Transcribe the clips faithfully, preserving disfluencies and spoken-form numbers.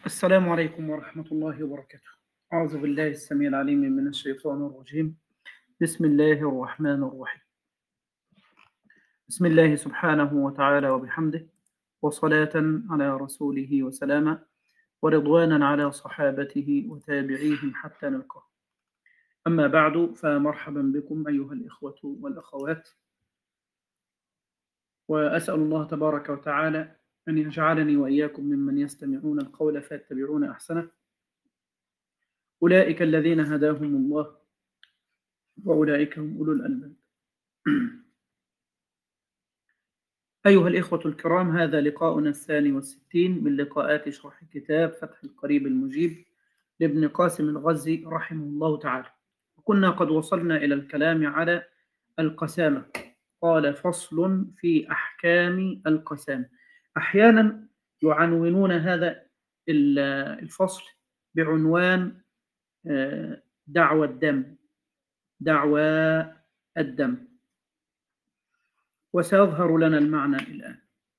السلام عليكم ورحمة الله وبركاته. أعوذ بالله السميع العليم من الشيطان الرجيم. بسم الله الرحمن الرحيم. بسم الله سبحانه وتعالى وبحمده، وصلاة على رسوله وسلاما، ورضوانا على صحابته وتابعيهم حتى نلقاه. أما بعد، فمرحبا بكم أيها الإخوة والأخوات، وأسأل الله تبارك وتعالى أن يجعلني وإياكم ممن يستمعون القول فيتبعون أحسنه. أولئك الذين هداهم الله وأولئك هم أولو الألباب. أيها الإخوة الكرام، هذا لقاؤنا الثاني والستين من لقاءات شرح كتاب فتح القريب المجيب لابن قاسم الغزي رحمه الله تعالى. وكنا قد وصلنا إلى الكلام على القسامة. قال: فصل في أحكام القسامة. أحيانا يعنونون هذا الفصل بعنوان دعوى الدم دعوى الدم وسيظهر لنا المعنى الآن.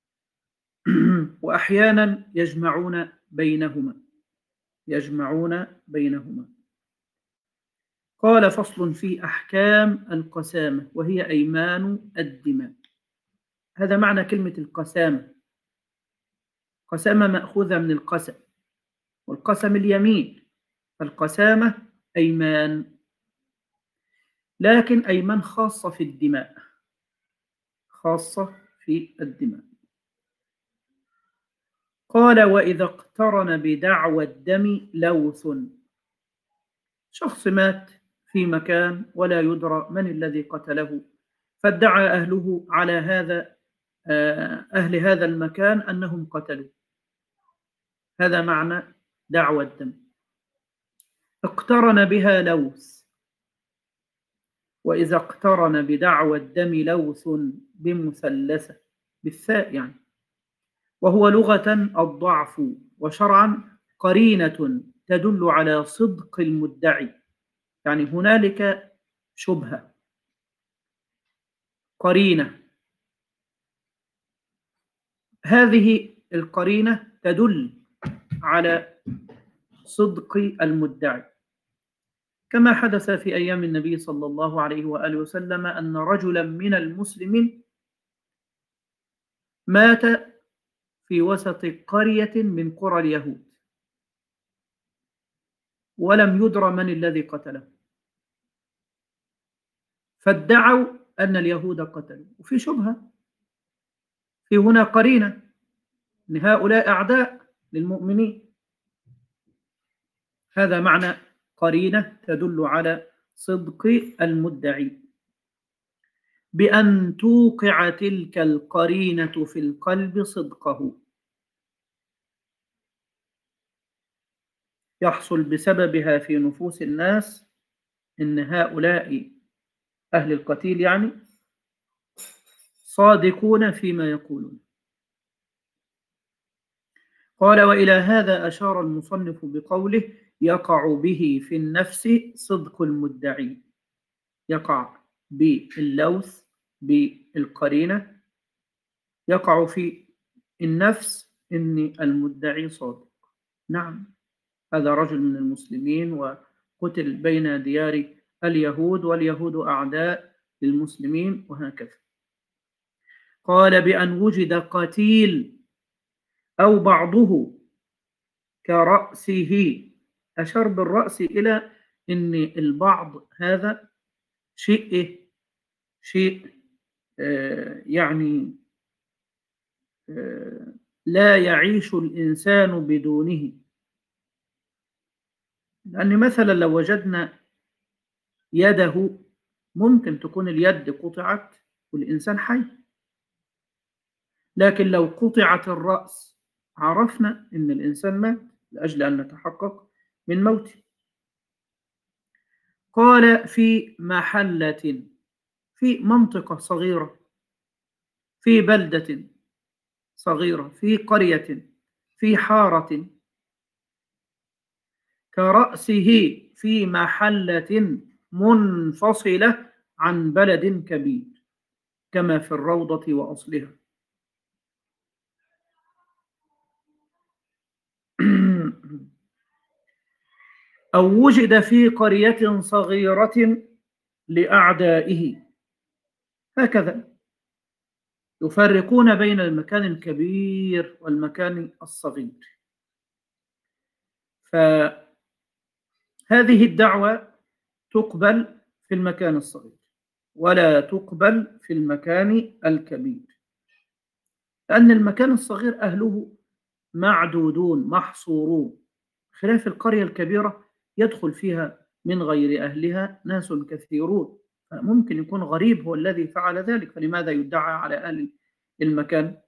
وأحيانا يجمعون بينهما يجمعون بينهما قال: فصل في أحكام القسامة، وهي أيمان الدماء. هذا معنى كلمة القسامة. قسامة مأخوذة من القسم، والقسم اليمين، فالقسامة أيمان، لكن أيمان خاصة في الدماء خاصة في الدماء. قال: وإذا اقترن بدعوى الدم لوث. شخص مات في مكان ولا يدرى من الذي قتله، فادعى أهله على هذا أهل هذا المكان أنهم قتلوا. هذا معنى دعوى الدم. اقترن بها لوث. وإذا اقترن بدعوى الدم لوث بمثلثة بالثاء يعني، وهو لغة الضعف، وشرعا قرينة تدل على صدق المدعي. يعني هنالك شبهة، قرينة، هذه القرينة تدل على صدق المدعي، كما حدث في أيام النبي صلى الله عليه وآله وسلم أن رجلا من المسلمين مات في وسط قرية من قرى اليهود، ولم يدر من الذي قتله، فادعوا أن اليهود قتلوا، وفي شبهة، في هنا قرينة أن هؤلاء أعداء للمؤمنين. هذا معنى قرينة تدل على صدق المدعي، بأن توقع تلك القرينة في القلب صدقه، يحصل بسببها في نفوس الناس إن هؤلاء أهل القتيل يعني صادقون فيما يقولون. قال: وإلى هذا أشار المصنف بقوله: يقع به في النفس صدق المدعي. يقع باللوث، بالقرينة، يقع في النفس إن المدعي صادق. نعم، هذا رجل من المسلمين وقتل بين ديار اليهود، واليهود أعداء للمسلمين، وهكذا. قال: بأن وجد قتيل أو بعضه كرأسه. أشار بالرأس إلى أن البعض هذا شيء شيء آه يعني آه لا يعيش الإنسان بدونه. لأن مثلا لو وجدنا يده، ممكن تكون اليد قطعت والإنسان حي، لكن لو قطعت الرأس عرفنا أن الإنسان مات، لأجل أن نتحقق من موته. قال: في محلة، في منطقة صغيرة، في بلدة صغيرة، في قرية، في حارة، كرأسه في محلة منفصلة عن بلد كبير، كما في الروضة وأصلها. أو وجد في قرية صغيرة لأعدائه. هكذا يفرقون بين المكان الكبير والمكان الصغير. فهذه الدعوة تقبل في المكان الصغير ولا تقبل في المكان الكبير، لأن المكان الصغير أهله معدودون محصورون، خلاف القرية الكبيرة يدخل فيها من غير أهلها ناس كثيرون، فممكن يكون غريب هو الذي فعل ذلك، فلماذا يدعى على أهل المكان؟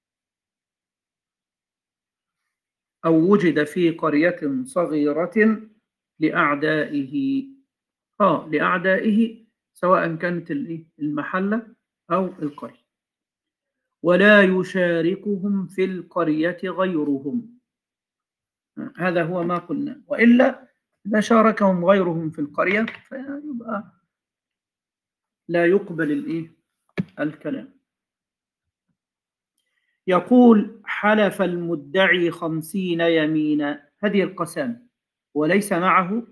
أو وجد في قرية صغيرة لأعدائه. آه لأعدائه، سواء كانت المحلة أو القرية. ولا يشاركهم في القرية غيرهم، هذا هو ما قلنا، وإلا إذا شاركهم غيرهم في القرية فيبقى لا يقبل الإيه؟ الكلام. يقول: حلف المدعي خمسين يمينا، هذه القسام وليس معه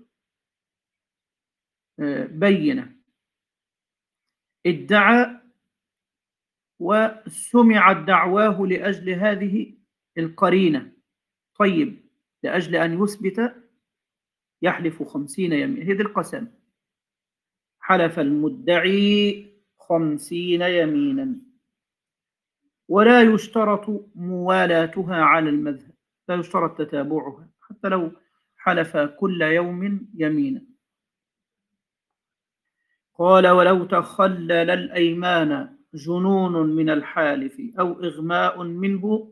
بينة، ادعى وسمعت دعواه لأجل هذه القرينة. طيب، لأجل أن يثبت يحلف خمسين يمينا، هذه القسام. حلف المدعي خمسين يمينا، ولا يشترط موالاتها على المذهب، لا يشترط تتابعها حتى لو حلف كل يوم يمينا. قال: ولو تخلل الأيمان جنون من الحالف أو إغماء منه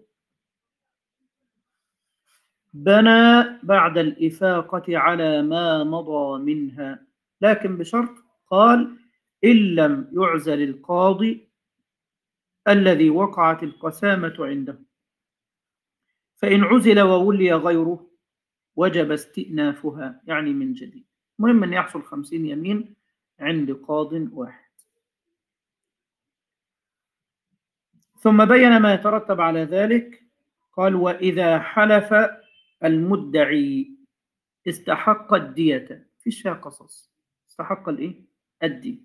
بنى بعد الإفاقة على ما مضى منها، لكن بشرط، قال: إن لم يعزل القاضي الذي وقعت القسامة عنده، فإن عزل وولي غيره وجب استئنافها، يعني من جديد. مهم أن يحصل خمسين يمين عند قاض واحد. ثم بين ما يترتب على ذلك، قال: وإذا حلف المدعي استحق الدية، فيش فيها قصص، استحق الإيه؟ الدية.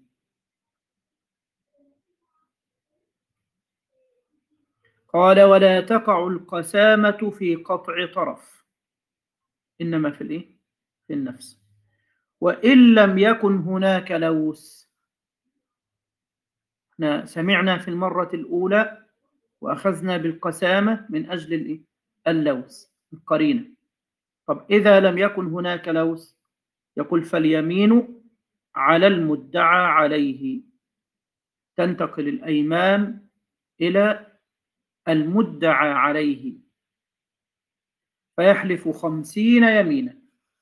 قال: ولا تقع القسامة في قطع طرف، إنما في الإيه؟ في النفس. وإن لم يكن هناك لوث، احنا سمعنا في المرة الأولى وأخذنا بالقسامة من أجل الإيه؟ اللوث، القرينة. طب إذا لم يكن هناك لوث، يقول: فاليمين على المدعى عليه، تنتقل الأيمان إلى المدعى عليه، فيحلف خمسين يمينا.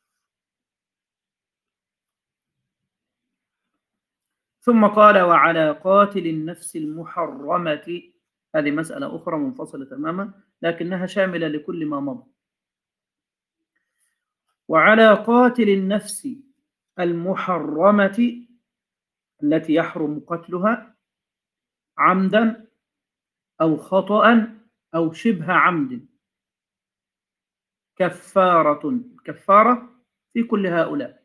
ثم قال: وعلى قاتل النفس المحرمة، هذه مسألة أخرى منفصلة تماما لكنها شاملة لكل ما مضى. وعلى قاتل النفس المحرمة التي يحرم قتلها عمدا أو خطأ أو شبه عمد كفارة. كفارة في كل هؤلاء،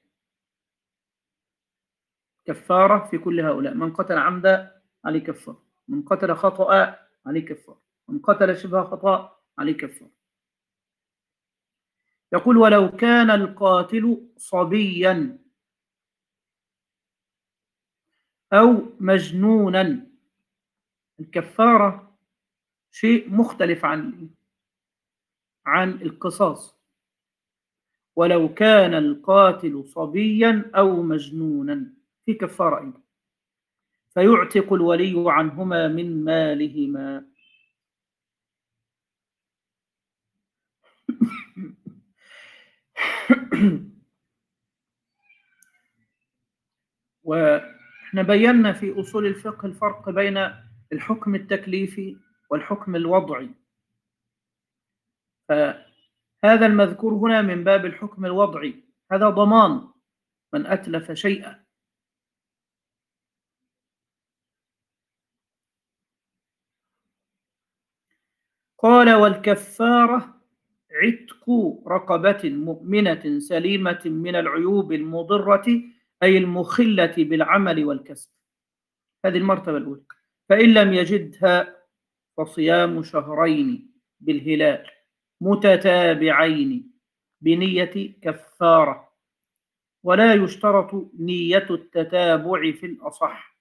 كفارة في كل هؤلاء: من قتل عمدا عليه كفارة، من قتل خطأ عليه كفارة، من قتل شبه خطأ عليه كفارة. يقول: ولو كان القاتل صبيا أو مجنونا، الكفارة شيء مختلف عن عن القصاص. ولو كان القاتل صبيا أو مجنونا في كفارة أيضا، فيعتق الولي عنهما من مالهما. وإحنا بينا في أصول الفقه الفرق بين الحكم التكليفي والحكم الوضعي، فهذا المذكور هنا من باب الحكم الوضعي، هذا ضمان من أتلف شيئا. قال: والكفارة عتق رقبة مؤمنة سليمة من العيوب المضرة أي المخلة بالعمل والكسب. هذه المرتبة الأولى. فإن لم يجدها فصيام شهرين بالهلال متتابعين بنية كفارة، ولا يشترط نية التتابع في الأصح.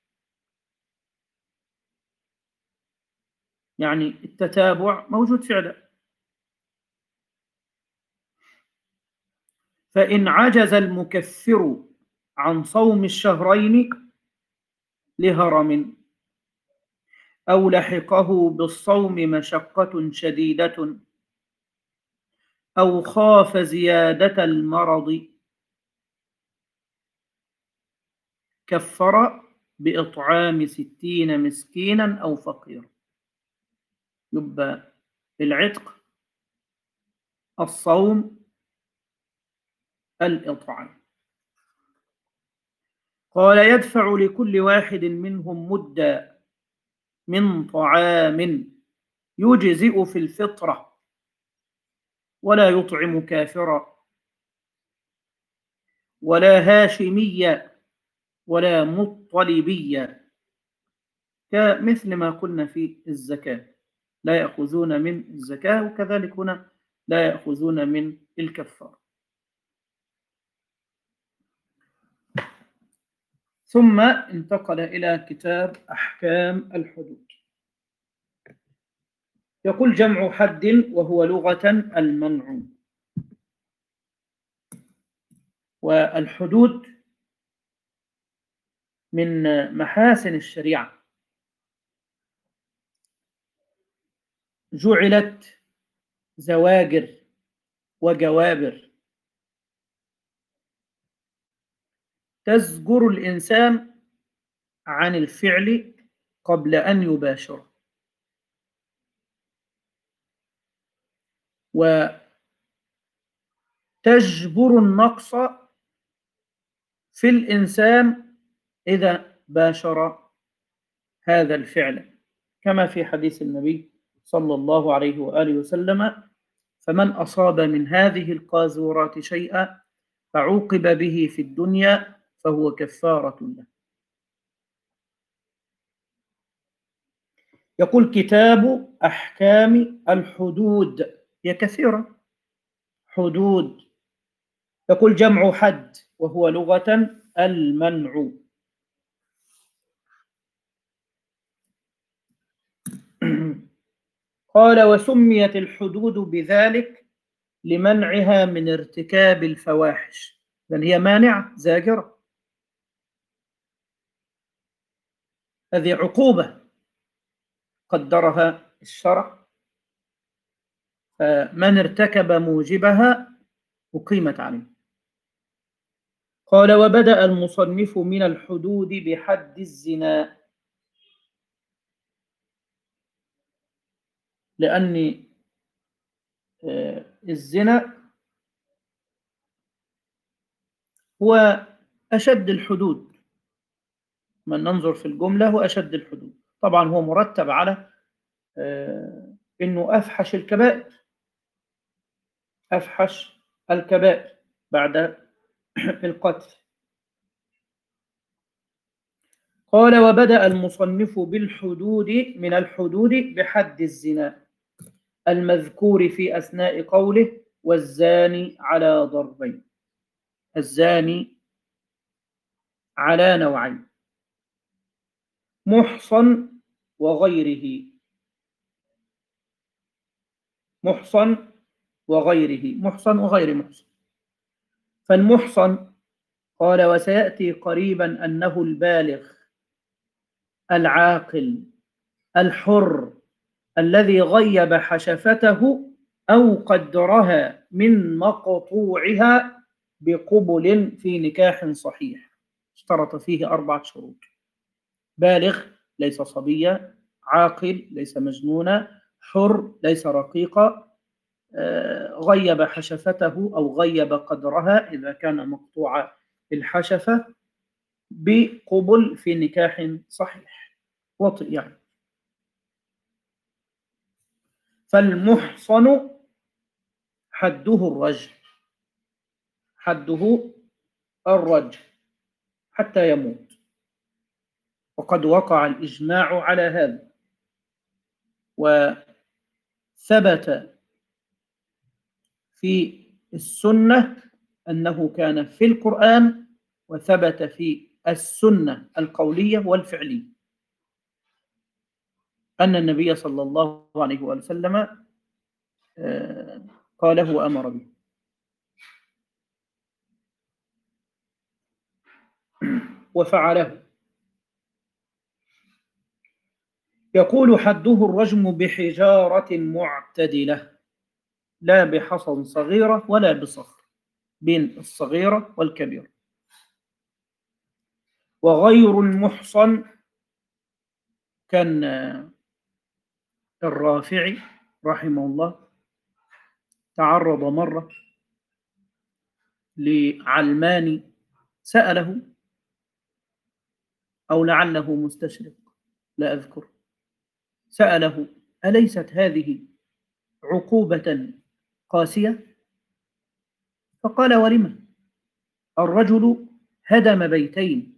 يعني التتابع موجود فعلا. فإن عجز المكفر عن صوم الشهرين لهرم أو لحقه بالصوم مشقة شديدة أو خاف زيادة المرض كفر بإطعام ستين مسكينا أو فقيرا. يبقى العتق، الصوم، الإطعام. قال يدفع لكل واحد منهم مدا من طعام يجزئ في الفطرة ولا يطعم كافرا ولا هاشميا ولا مطلبيا، كمثل ما قلنا في الزكاة، لا يأخذون من الزكاة، وكذلك هنا لا يأخذون من الكفارة. ثم انتقل إلى كتاب أحكام الحدود. يقول جمع حد وهو لغة المنع. والحدود من محاسن الشريعة، جعلت زواجر وجوابر تزجر الإنسان عن الفعل قبل أن يباشره، وتجبر النقص في الإنسان إذا باشر هذا الفعل، كما في حديث النبي صلى الله عليه وآله وسلم: فمن أصاب من هذه القاذورات شيئا فعوقب به في الدنيا فهو كفارة له. يقول كتاب أحكام الحدود، هي كثيرة، حدود. يقول جمع حد وهو لغة المنع. قال وسميت الحدود بذلك لمنعها من ارتكاب الفواحش، لأن هي مانعة زاجرة، هذه عقوبة قدرها الشرع، فمن ارتكب موجبها أقيمت عليه. قال وبدأ المصنف من الحدود بحد الزنا، لأن الزنا هو أشد الحدود، من ننظر في الجملة هو أشد الحدود. طبعا هو مرتب على أنه أفحش الكبائر، أفحش الكبائر بعد القتل. قال وبدأ المصنف بالحدود من الحدود بحد الزنا المذكور في أثناء قوله والزاني على ضربين. الزاني على نوعين: محصن وغيره. محصن وغيره، محصن وغير محصن. فالمحصن قال وسيأتي قريبا أنه البالغ العاقل الحر الذي غيب حشفته أو قدرها من مقطوعها بقبل في نكاح صحيح، اشترط فيه أربعة شروط: بالغ ليس صبيا، عاقل ليس مجنونا، حر ليس رقيقا، غيب حشفته أو غيب قدرها إذا كان مقطوع الحشفة بقبل في نكاح صحيح، وطئ يعني. فالمحصن حده الرجم، حده الرجم حتى يموت، وقد وقع الإجماع على هذا، وثبت في السنة أنه كان في القرآن، وثبت في السنة القولية والفعلية أن النبي صلى الله عليه وسلم قاله وأمر به. وفعله. يقول حده الرجم بحجارة معتدلة، لا بحصى صغيرة ولا بصخر، بين الصغيرة والكبيرة. وغير المحصن كان الرافعي رحمه الله تعرض مرة لعلماني سأله، أو لعله مستشرق لا أذكر، سأله: أليست هذه عقوبة قاسية؟ فقال: ولم؟ الرجل هدم بيتين،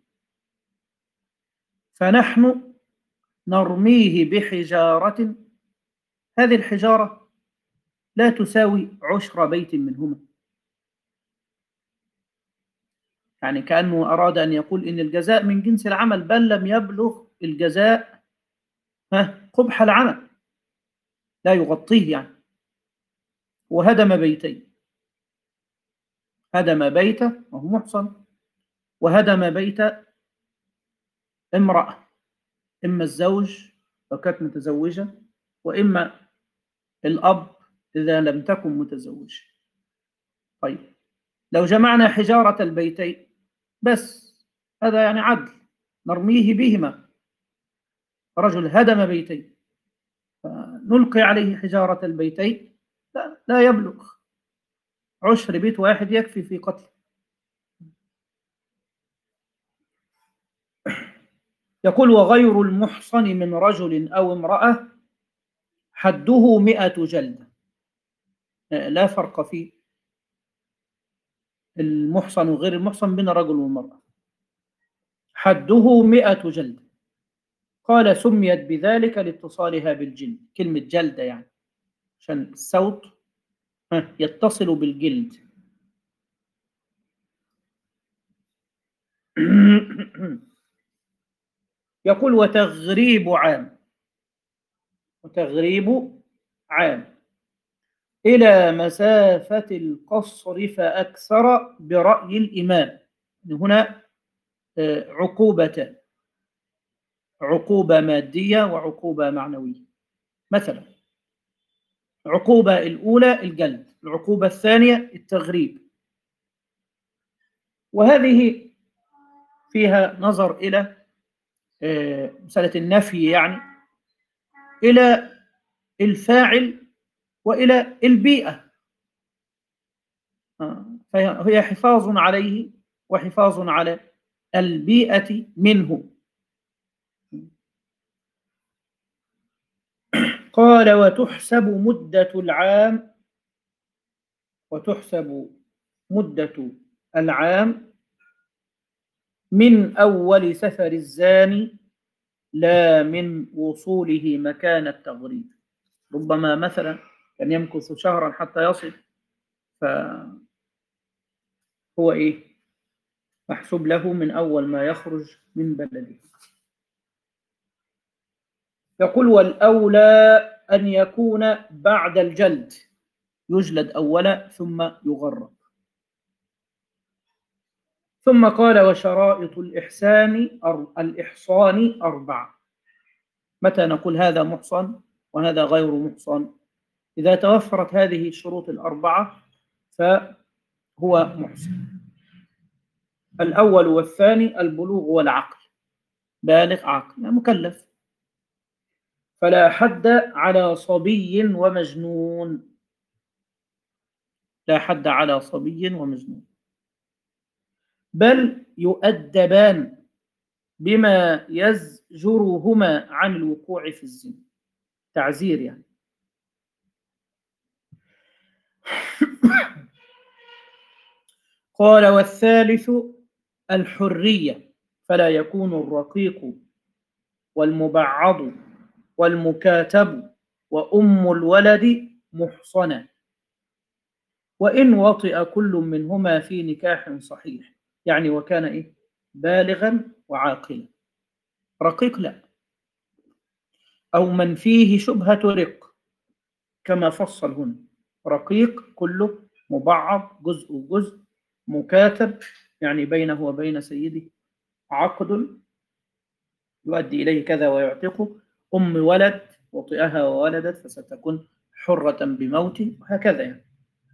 فنحن نرميه بحجارة، هذه الحجارة لا تساوي عشر بيت منهما. يعني كأنه أراد أن يقول إن الجزاء من جنس العمل، بل لم يبلغ الجزاء قبح العمل، لا يغطيه يعني. وهدم بيتين، هدم بيته وهو محصن، وهدم بيت امرأة، إما الزوج لو كانت متزوجة، وإما الأب إذا لم تكن متزوجة. طيب، لو جمعنا حجارة البيتين بس، هذا يعني عدل، نرميه بهما. رجل هدم بيتين فنلقي عليه حجارة البيتين، لا, لا يبلغ عشر بيت واحد يكفي في قتل. يقول: وغير المحصن من رجل أو امرأة حده مئة جلدة. لا فرق في المحصن وغير المحصن بين رجل ومرأة، حده مئة جلدة. قال: سميت بذلك لاتصالها بالجلد، كلمة جلدة يعني عشان الصوت يتصل بالجلد. يقول: وتغريب عام، وتغريب عام إلى مسافة القصر فأكثر برأي الإمام. هنا عقوبتان، عقوبة مادية وعقوبة معنوية. مثلا العقوبة الأولى الجلد، العقوبة الثانية التغريب. وهذه فيها نظر إلى مسألة النفي، يعني إلى الفاعل وإلى البيئة، فهي حفاظ عليه وحفاظ على البيئة منه. قال: وتحسب مدة العام، وتحسب مدة العام من أول سفر الزاني لا من وصوله مكان التغريب. ربما مثلا كان يمكث شهرا حتى يصل، فهو إيه محسوب له من أول ما يخرج من بلده. يقول: والأولى أن يكون بعد الجلد، يجلد أولا ثم يغرب. ثم قال: وشرائط الإحسان الإحصان أربعة. متى نقول هذا محصن وهذا غير محصن؟ إذا توفرت هذه الشروط الأربعة فهو محصن. الأول والثاني البلوغ والعقل، بالغ عاقل يعني مكلف. فلا حد على صبي ومجنون، لا حد على صبي ومجنون، بل يؤدبان بما يزجرهما عن الوقوع في الزنا، تعزير يعني. قال والثالث الحرية، فلا يكون الرقيق والمبعض والمكاتب وأم الولد محصنة، وإن وطئ كل منهما في نكاح صحيح، يعني وكان إيه؟ بالغا وعاقلا. رقيق لا، أو من فيه شبهة رق كما فصل هنا. رقيق كله، مبعض جزء جزء، مكاتب يعني بينه وبين سيده عقد يؤدي إليه كذا ويعتقه، أم ولد وطئها وولدت فستكون حرة بموته، وهكذا يعني.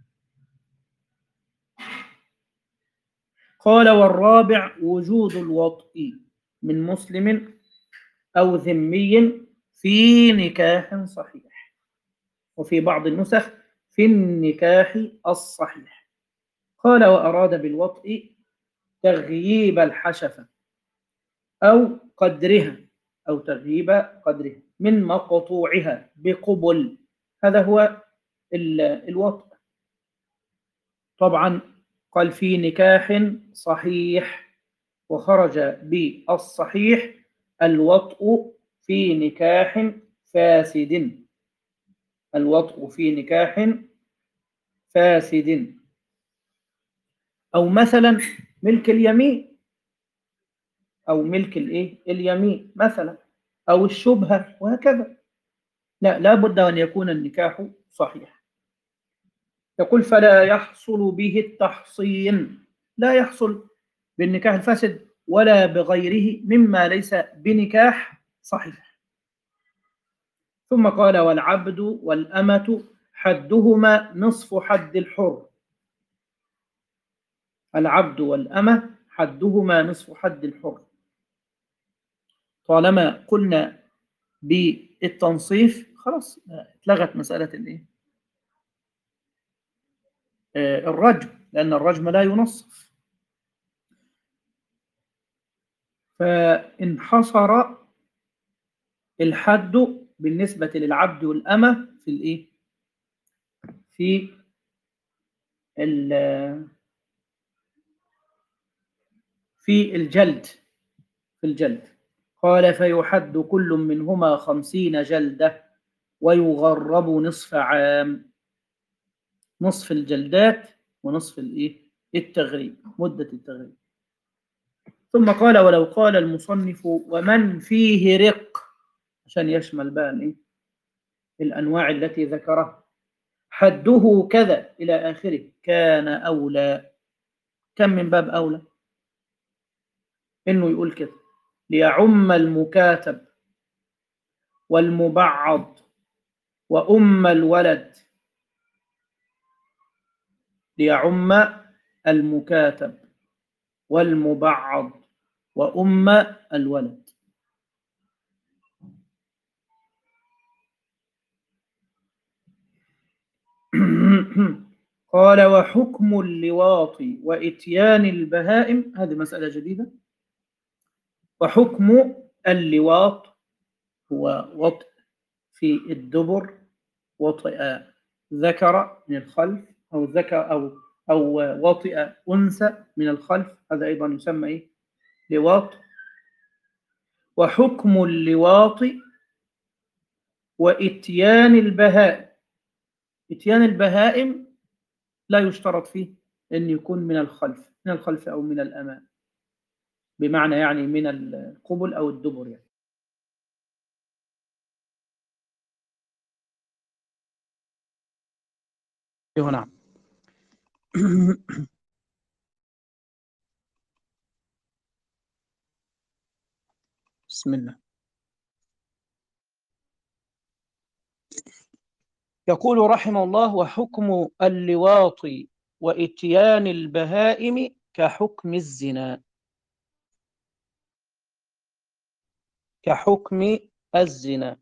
قال والرابع وجود الوطء من مسلم أو ذمي في نكاح صحيح، وفي بعض النسخ في النكاح الصحيح. قال وأراد بالوطء تغييب الحشفة أو قدرها، أو تغييب قدرها من مقطوعها بقبل، هذا هو الوطء. طبعا قال في نكاح صحيح، وخرج بالصحيح الوطء في نكاح فاسد. الوطء في نكاح فاسد، أو مثلا ملك اليمين، أو ملك الإيه؟ اليمين مثلا، أو الشبهة، وهكذا. لا، لا بد أن يكون النكاح صحيح. يقول فلا يحصل به التحصين، لا يحصل بالنكاح الفاسد ولا بغيره مما ليس بنكاح صحيح. ثم قال والعبد والأمة حدهما نصف حد الحر. العبد والأمة حدهما نصف حد الحر. طالما قلنا بالتنصيف خلاص اتلغت مسألة الايه؟ آه الرجم، لأن الرجم لا ينصف. فانحصر الحد بالنسبة للعبد والأمة في الايه؟ في في الجلد، في الجلد. قال فيحد كل منهما خمسين جلدة ويغرب نصف عام. نصف الجلدات ونصف الايه؟ التغريب، مدة التغريب. ثم قال ولو قال المصنف ومن فيه رق، عشان يشمل بقى ايه؟ الأنواع التي ذكرها، حده كذا إلى آخره، كان أولى. كم من باب أولى إنه يقول كده ليعم المكاتب والمبعض وأم الولد، ليعم المكاتب والمبعض وأم الولد. قال وحكم اللواط وإتيان البهائم، هذه مسألة جديدة. وحكم اللواط هو وطء في الدبر، وطئ ذكر من الخلف، أو ذكر أو أو وطئ أنثى من الخلف، هذا أيضا يسمى إيه؟ لواط. وحكم اللواط وإتيان البهائم. إتيان البهائم لا يشترط فيه أن يكون من الخلف، من الخلف أو من الأمام، بمعنى يعني من القبل أو الدبر يعني. ايوه نعم. بسم الله. يقول رحمه الله وحكم اللواط وإتيان البهائم كحكم الزنا، كحكم الزنا.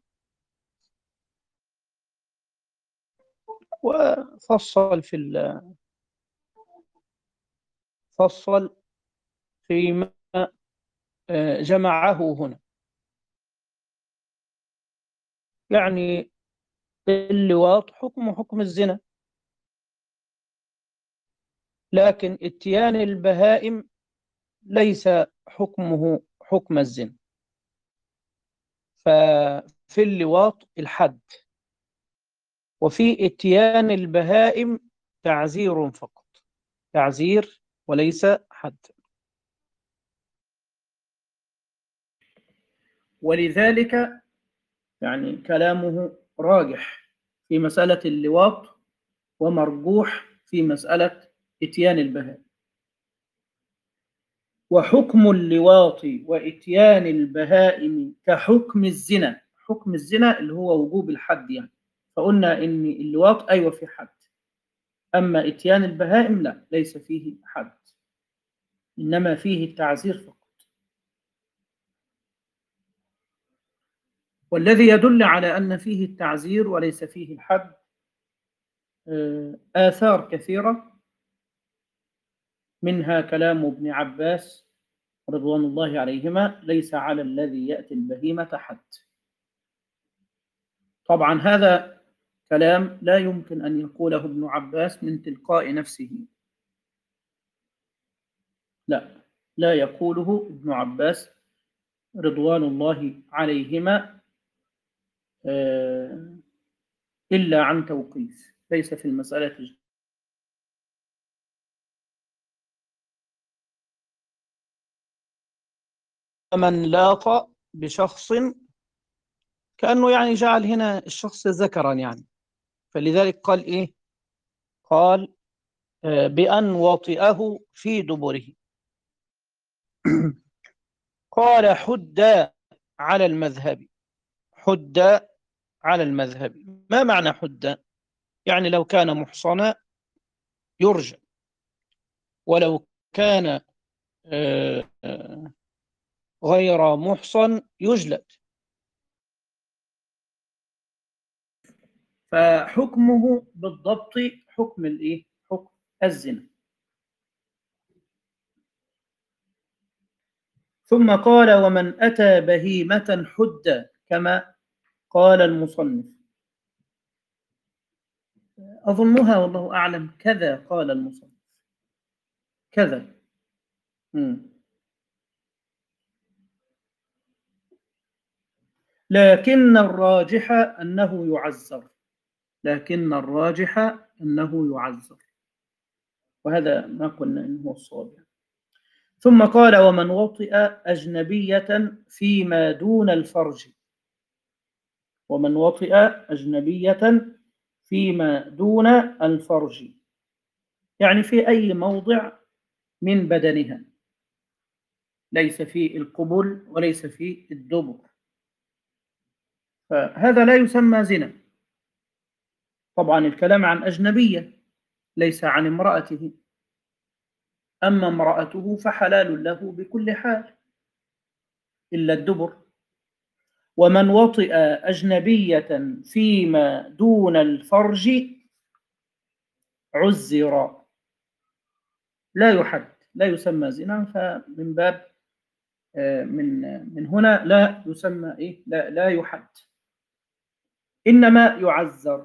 وفصل في فصل فيما جمعه هنا، يعني اللواط حكم حكم الزنا، لكن اتيان البهائم ليس حكمه حكم الزنا، ففي اللواط الحد، وفي اتيان البهائم تعزير فقط، تعزير وليس حد. ولذلك يعني كلامه راجح في مسألة اللواط ومرجوح في مسألة اتيان البهائم. وحكم اللواط واتيان البهائم كحكم الزنا، حكم الزنا اللي هو وجوب الحد يعني، فقلنا ان اللواط ايوه في حد، اما اتيان البهائم لا، ليس فيه حد، انما فيه التعزير فقط. والذي يدل على ان فيه التعزير وليس فيه الحد آثار كثيرة، منها كلام ابن عباس رضوان الله عليهما: ليس على الذي يأتي البهيمة حد. طبعا هذا كلام لا يمكن أن يقوله ابن عباس من تلقاء نفسه، لا، لا يقوله ابن عباس رضوان الله عليهما إلا عن توقيف، ليس في المسألة. من لاط بشخص كأنه يعني جعل هنا الشخص ذكرا يعني، فلذلك قال إيه؟ قال بأن وطئه في دبره. قال حد على المذهب، حد على المذهب. ما معنى حد؟ يعني لو كان محصنا يرجم، ولو كان غير محصن يجلد. فحكمه بالضبط حكم الايه؟ حكم الزنا. ثم قال: ومن أتى بهيمة حد، كما قال المصنف. أظنها والله أعلم كذا قال المصنف، كذا. مم. لكن الراجح أنه يعزر، لكن الراجح أنه يعزر، وهذا ما قلنا إنه الصواب. ثم قال: ومن وطئ أجنبية فيما دون الفرج، ومن وطئ أجنبية فيما دون الفرج، يعني في أي موضع من بدنها، ليس في القبل وليس في الدبر، فهذا لا يسمى زنا. طبعا الكلام عن أجنبية ليس عن امرأته، أما امرأته فحلال له بكل حال إلا الدبر. ومن وطئ أجنبية فيما دون الفرج عزر، لا يحد، لا يسمى زنا، فمن باب من من هنا لا يسمى إيه؟ لا, لا يحد، إنما يعزر.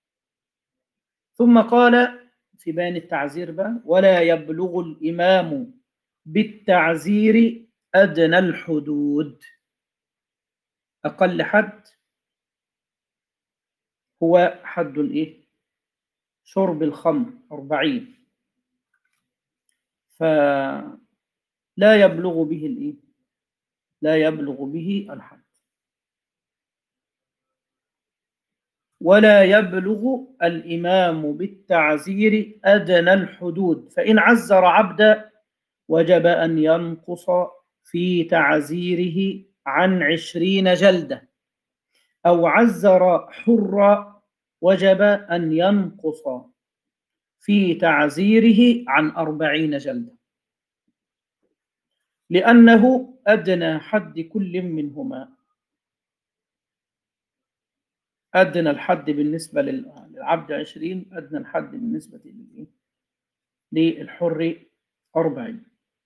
ثم قال في بيان التعزير بقى: ولا يبلغ الإمام بالتعزير أدنى الحدود. أقل حد هو حد الإيه؟ شرب الخمر أربعين، فلا يبلغ به الإيه؟ لا يبلغ به الحد. ولا يبلغ الإمام بالتعزير أدنى الحدود، فإن عزر عبدا وجب أن ينقص في تعزيره عن عشرين جلدة، أو عزر حرا وجب أن ينقص في تعزيره عن أربعين جلدة، لأنه أدنى حد كل منهما. أدنى الحد بالنسبة للعبد عشرين، أدنى الحد بالنسبة للحر أربعين.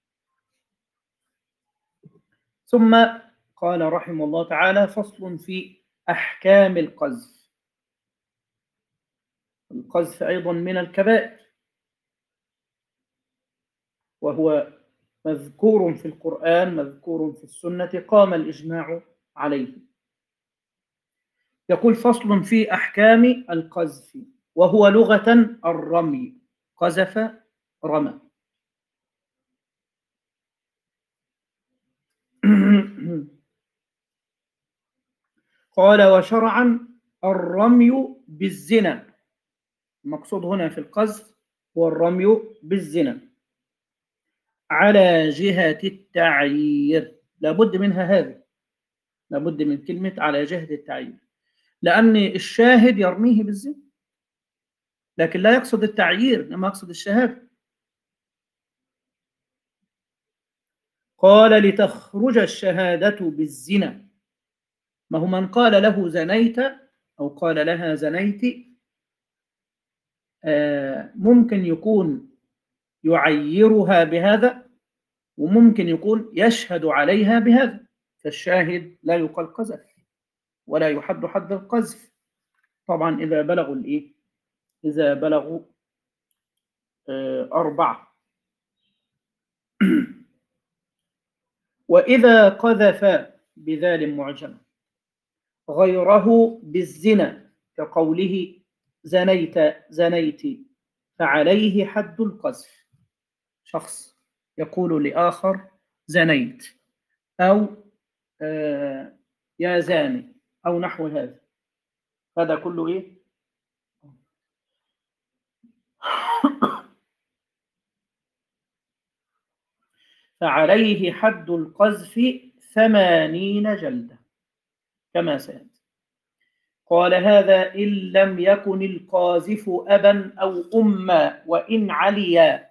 ثم قال رحمه الله تعالى: فصل في أحكام القذف. القذف أيضا من الكبائر، وهو مذكور في القرآن مذكور في السنة قام الإجماع عليه. يقول: فصل في أحكام القذف، وهو لغة الرمي، قذف رمى. قال: وشرعا الرمي بالزنا. المقصود هنا في القذف هو الرمي بالزنا على جهة التعيير. لابد منها هذه، لابد من كلمة على جهة التعيير، لأن الشاهد يرميه بالزنا لكن لا يقصد التعيير إنما يقصد الشهادة. قال: لتخرج الشهادة بالزنا. ما هو من قال له زنيت أو قال لها زنيت ممكن يكون يعيرها بهذا وممكن يكون يشهد عليها بهذا، فالشاهد لا يقال قذف ولا يحد حد القذف طبعا إذا بلغوا الإيه؟ إذا بلغوا أربعة. وإذا قذف بذال معجم غيره بالزنا كقوله زنيت زنيت فعليه حد القذف. شخص يقول لآخر زنيت أو آه يا زاني أو نحو هذا، هذا كله إيه؟ فعليه حد القذف ثمانين جلدة كما سيأتي. قال: هذا إن لم يكن القاذف أبا أو أما وإن عليا.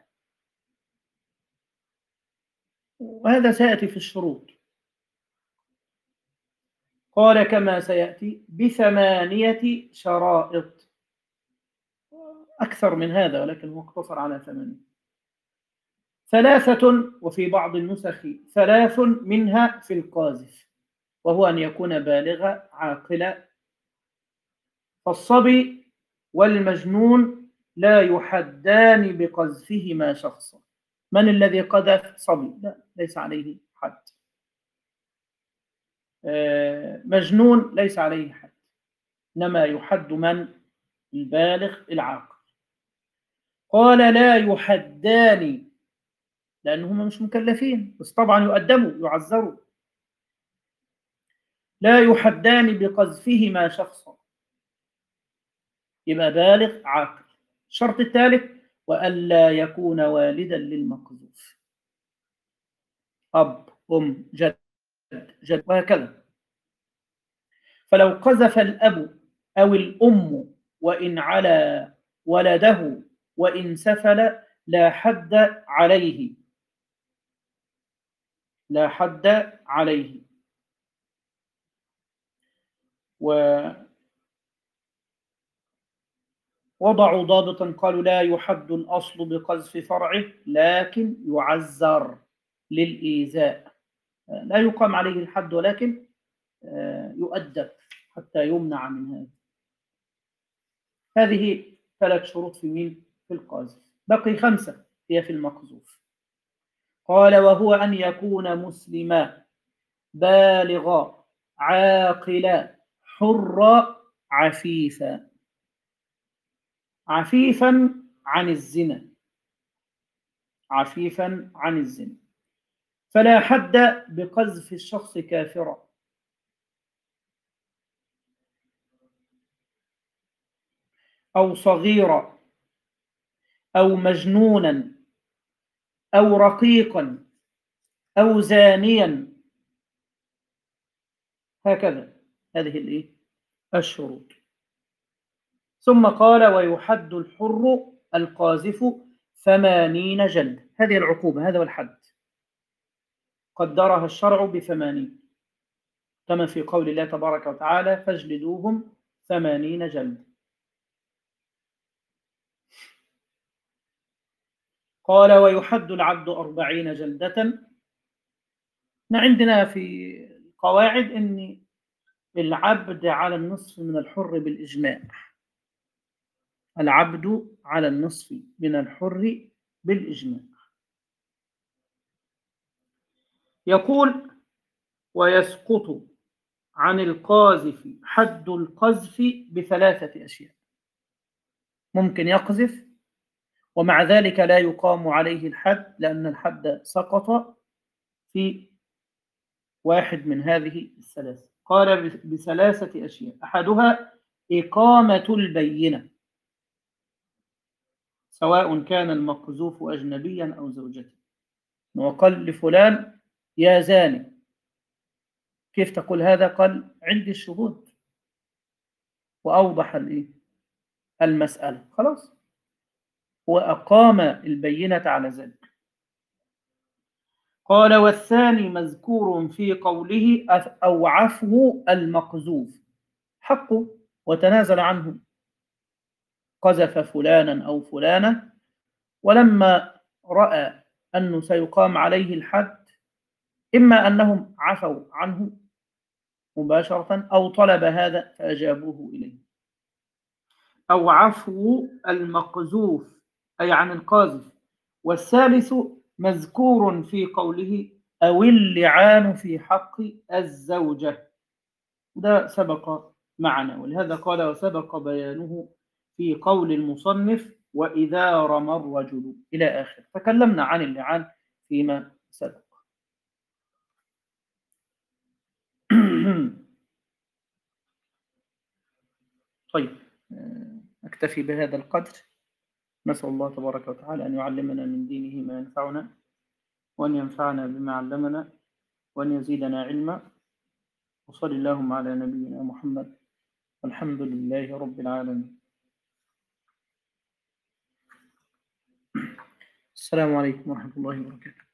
وهذا سيأتي في الشروط. قال: كما سيأتي بثمانية شرائط، أكثر من هذا ولكن هو اقتصر على ثمانية. ثلاثة وفي بعض النسخ ثلاث منها في القاذف، وهو أن يكون بالغا عاقلا. فالصبي والمجنون لا يحدان بقذفهما شخصا. من الذي قذف صبي؟ لا، ليس عليه حد. مجنون ليس عليه حد، إنما يحد من؟ البالغ العاقل. قال: لا يحدان لأنهم مش مكلفين، بس طبعا يؤدبوا يعذروا. لا يحدان بقذفهما شخصا، يبقى بالغ عاقل. الشرط الثالث: وألا يكون والدا للمقذوف، أب أم جد جد وهكذا. فلو قذف الأب أو الأم وإن على ولده وإن سفل لا حد عليه، لا حد عليه. ووضعوا ضابطا قالوا: لا يحد الأصل بقذف فرعه لكن يعزر للإيذاء. لا يقام عليه الحد ولكن يؤدب حتى يمنع من هذا. هذه ثلاث شروط في مين؟ في القاذف. بقي خمسة هي في المقذوف. قال: وهو أن يكون مسلما بالغا عاقلا حرا عفيفا. عفيفا عن الزنا، عفيفا عن الزنا. فلا حد بقذف الشخص كافرا أو صغيرا أو مجنونا أو رقيقا أو زانيا، هكذا. هذه الإيه؟ الشروط. ثم قال: ويحد الحر القاذف ثمانين جلد. هذه العقوبة، هذا هو الحد، قدرها الشرع بثمانين كما في قول الله تبارك وتعالى: فاجلدوهم ثمانين جلد. قال: ويحد العبد أربعين جلدة. عندنا في القواعد أن العبد على النصف من الحر بالإجماع. العبد على النصف من الحر بالإجماع. يقول: ويسقط عن القاذف حد القذف بثلاثة أشياء. ممكن يقذف ومع ذلك لا يقام عليه الحد، لأن الحد سقط في واحد من هذه الثلاثة. قال بثلاثة أشياء: أحدها إقامة البينة، سواء كان المقذوف أجنبيا أو زوجته. وقال لفلان: يا زاني. كيف تقول هذا؟ قال: عندي الشهود. وأوضح المسألة، خلاص، وأقام البينة على ذلك. قال: والثاني مذكور في قوله: أو عفو المقذوف، حقه وتنازل عنه، قذف فلانا أو فلانة، ولما رأى أنه سيقام عليه الحد، إما أنهم عفوا عنه مباشرة أو طلب هذا فأجابوه إليه. أو عفو المقذوف أي عن القاذف. والثالث مذكور في قوله: أو اللعان في حق الزوجة، ده سبق معنا، ولهذا قال: وسبق بيانه في قول المصنف: وإذا رمى الرجل، إلى آخر. تكلمنا عن اللعان فيما سبق. طيب، أكتفي بهذا القدر. نسأل الله تبارك وتعالى أن يعلمنا من دينه ما ينفعنا، وأن ينفعنا بما علمنا، وأن يزيدنا علما. وصل اللهم على نبينا محمد، والحمد لله رب العالمين. السلام عليكم ورحمة الله وبركاته.